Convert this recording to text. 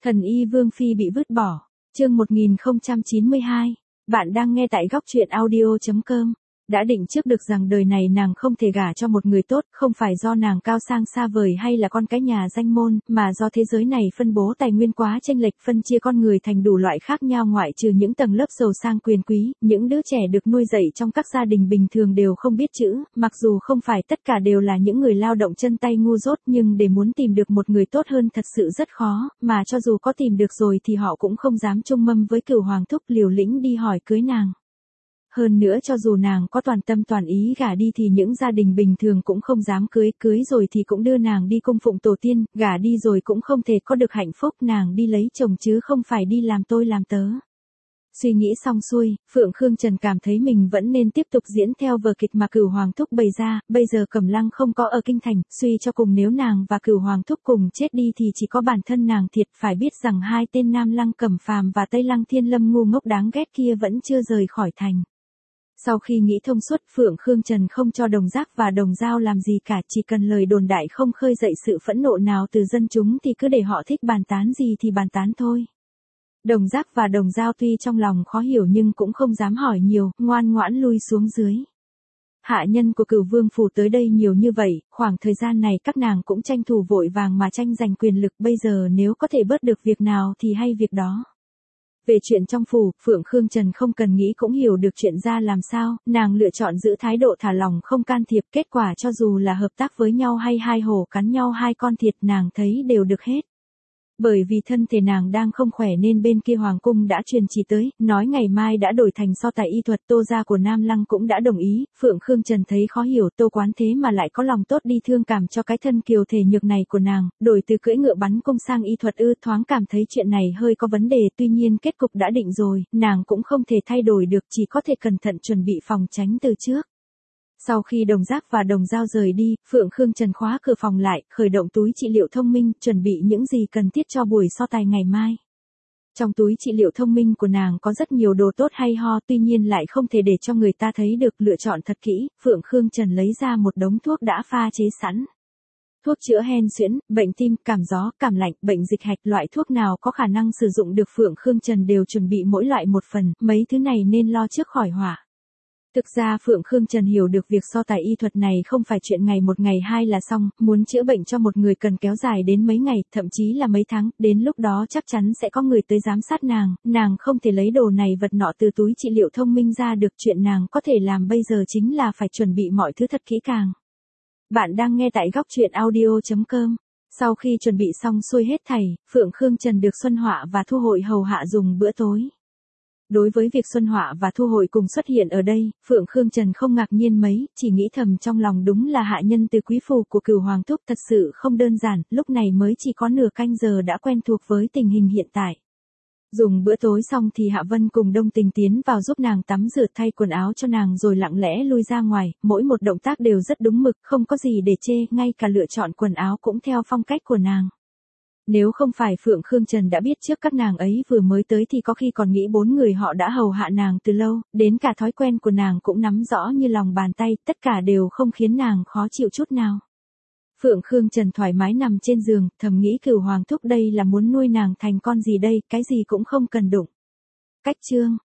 Thần y Vương Phi bị vứt bỏ. Chương 1092. Bạn đang nghe tại góc truyện audio.com. Đã định trước được rằng đời này nàng không thể gả cho một người tốt, không phải do nàng cao sang xa vời hay là con cái nhà danh môn, mà do thế giới này phân bố tài nguyên quá chênh lệch, phân chia con người thành đủ loại khác nhau, ngoại trừ những tầng lớp giàu sang quyền quý, những đứa trẻ được nuôi dạy trong các gia đình bình thường đều không biết chữ, mặc dù không phải tất cả đều là những người lao động chân tay ngu dốt, nhưng để muốn tìm được một người tốt hơn thật sự rất khó, mà cho dù có tìm được rồi thì họ cũng không dám chung mâm với Cửu Hoàng thúc liều lĩnh đi hỏi cưới nàng. Hơn nữa cho dù nàng có toàn tâm toàn ý gả đi thì những gia đình bình thường cũng không dám cưới, cưới rồi thì cũng đưa nàng đi cung phụng tổ tiên, gả đi rồi cũng không thể có được hạnh phúc, nàng đi lấy chồng chứ không phải đi làm tôi làm tớ. Suy nghĩ xong xuôi, Phượng Khương Trần cảm thấy mình vẫn nên tiếp tục diễn theo vở kịch mà Cửu Hoàng thúc bày ra, bây giờ Cẩm Lăng không có ở kinh thành, suy cho cùng nếu nàng và Cửu Hoàng thúc cùng chết đi thì chỉ có bản thân nàng thiệt, phải biết rằng hai tên Nam Lăng Cẩm Phàm và Tây Lăng Thiên Lâm ngu ngốc đáng ghét kia vẫn chưa rời khỏi thành. Sau khi nghĩ thông suốt, Phượng Khương Trần không cho Đồng Giác và Đồng Dao làm gì cả, chỉ cần lời đồn đại không khơi dậy sự phẫn nộ nào từ dân chúng thì cứ để họ thích bàn tán gì thì bàn tán thôi. Đồng Giác và Đồng Dao tuy trong lòng khó hiểu nhưng cũng không dám hỏi nhiều, ngoan ngoãn lui xuống dưới. Hạ nhân của Cửu Vương phủ tới đây nhiều như vậy, khoảng thời gian này các nàng cũng tranh thủ vội vàng mà tranh giành quyền lực, bây giờ nếu có thể bớt được việc nào thì hay việc đó. Về chuyện trong phủ, Phượng Khương Trần không cần nghĩ cũng hiểu được chuyện ra làm sao, nàng lựa chọn giữ thái độ thả lỏng không can thiệp, kết quả cho dù là hợp tác với nhau hay hai hổ cắn nhau hai con thiệt nàng thấy đều được hết. Bởi vì thân thể nàng đang không khỏe nên bên kia Hoàng cung đã truyền chỉ tới, nói ngày mai đã đổi thành so tài y thuật, Tô gia của Nam Lăng cũng đã đồng ý, Phượng Khương Trần thấy khó hiểu, Tô quán thế mà lại có lòng tốt đi thương cảm cho cái thân kiều thể nhược này của nàng, đổi từ cưỡi ngựa bắn cung sang y thuật ư, thoáng cảm thấy chuyện này hơi có vấn đề, tuy nhiên kết cục đã định rồi, nàng cũng không thể thay đổi được, chỉ có thể cẩn thận chuẩn bị phòng tránh từ trước. Sau khi Đồng Giác và Đồng Dao rời đi, Phượng Khương Trần khóa cửa phòng lại, khởi động túi trị liệu thông minh, chuẩn bị những gì cần thiết cho buổi so tài ngày mai. Trong túi trị liệu thông minh của nàng có rất nhiều đồ tốt hay ho, tuy nhiên lại không thể để cho người ta thấy được, lựa chọn thật kỹ, Phượng Khương Trần lấy ra một đống thuốc đã pha chế sẵn. Thuốc chữa hen suyễn, bệnh tim, cảm gió, cảm lạnh, bệnh dịch hạch, loại thuốc nào có khả năng sử dụng được Phượng Khương Trần đều chuẩn bị mỗi loại một phần, mấy thứ này nên lo trước khỏi họa. Thực ra Phượng Khương Trần hiểu được việc so tài y thuật này không phải chuyện ngày một ngày hai là xong, muốn chữa bệnh cho một người cần kéo dài đến mấy ngày, thậm chí là mấy tháng, đến lúc đó chắc chắn sẽ có người tới giám sát nàng không thể lấy đồ này vật nọ từ túi trị liệu thông minh ra được, chuyện nàng có thể làm bây giờ chính là phải chuẩn bị mọi thứ thật kỹ càng. Bạn đang nghe tại góc truyện audio.com. Sau khi chuẩn bị xong xuôi hết thảy, Phượng Khương Trần được Xuân Họa và Thu Hội hầu hạ dùng bữa tối. Đối với việc Xuân Họa và Thu Hội cùng xuất hiện ở đây, Phượng Khương Trần không ngạc nhiên mấy, chỉ nghĩ thầm trong lòng đúng là hạ nhân từ quý phủ của Cửu Hoàng thúc thật sự không đơn giản, lúc này mới chỉ có nửa canh giờ đã quen thuộc với tình hình hiện tại. Dùng bữa tối xong thì Hạ Vân cùng Đông Tình tiến vào giúp nàng tắm rửa thay quần áo cho nàng rồi lặng lẽ lui ra ngoài, mỗi một động tác đều rất đúng mực, không có gì để chê, ngay cả lựa chọn quần áo cũng theo phong cách của nàng. Nếu không phải Phượng Khương Trần đã biết trước các nàng ấy vừa mới tới thì có khi còn nghĩ bốn người họ đã hầu hạ nàng từ lâu, đến cả thói quen của nàng cũng nắm rõ như lòng bàn tay, tất cả đều không khiến nàng khó chịu chút nào. Phượng Khương Trần thoải mái nằm trên giường, thầm nghĩ Cửu Hoàng thúc đây là muốn nuôi nàng thành con gì đây, cái gì cũng không cần đụng. Cách chương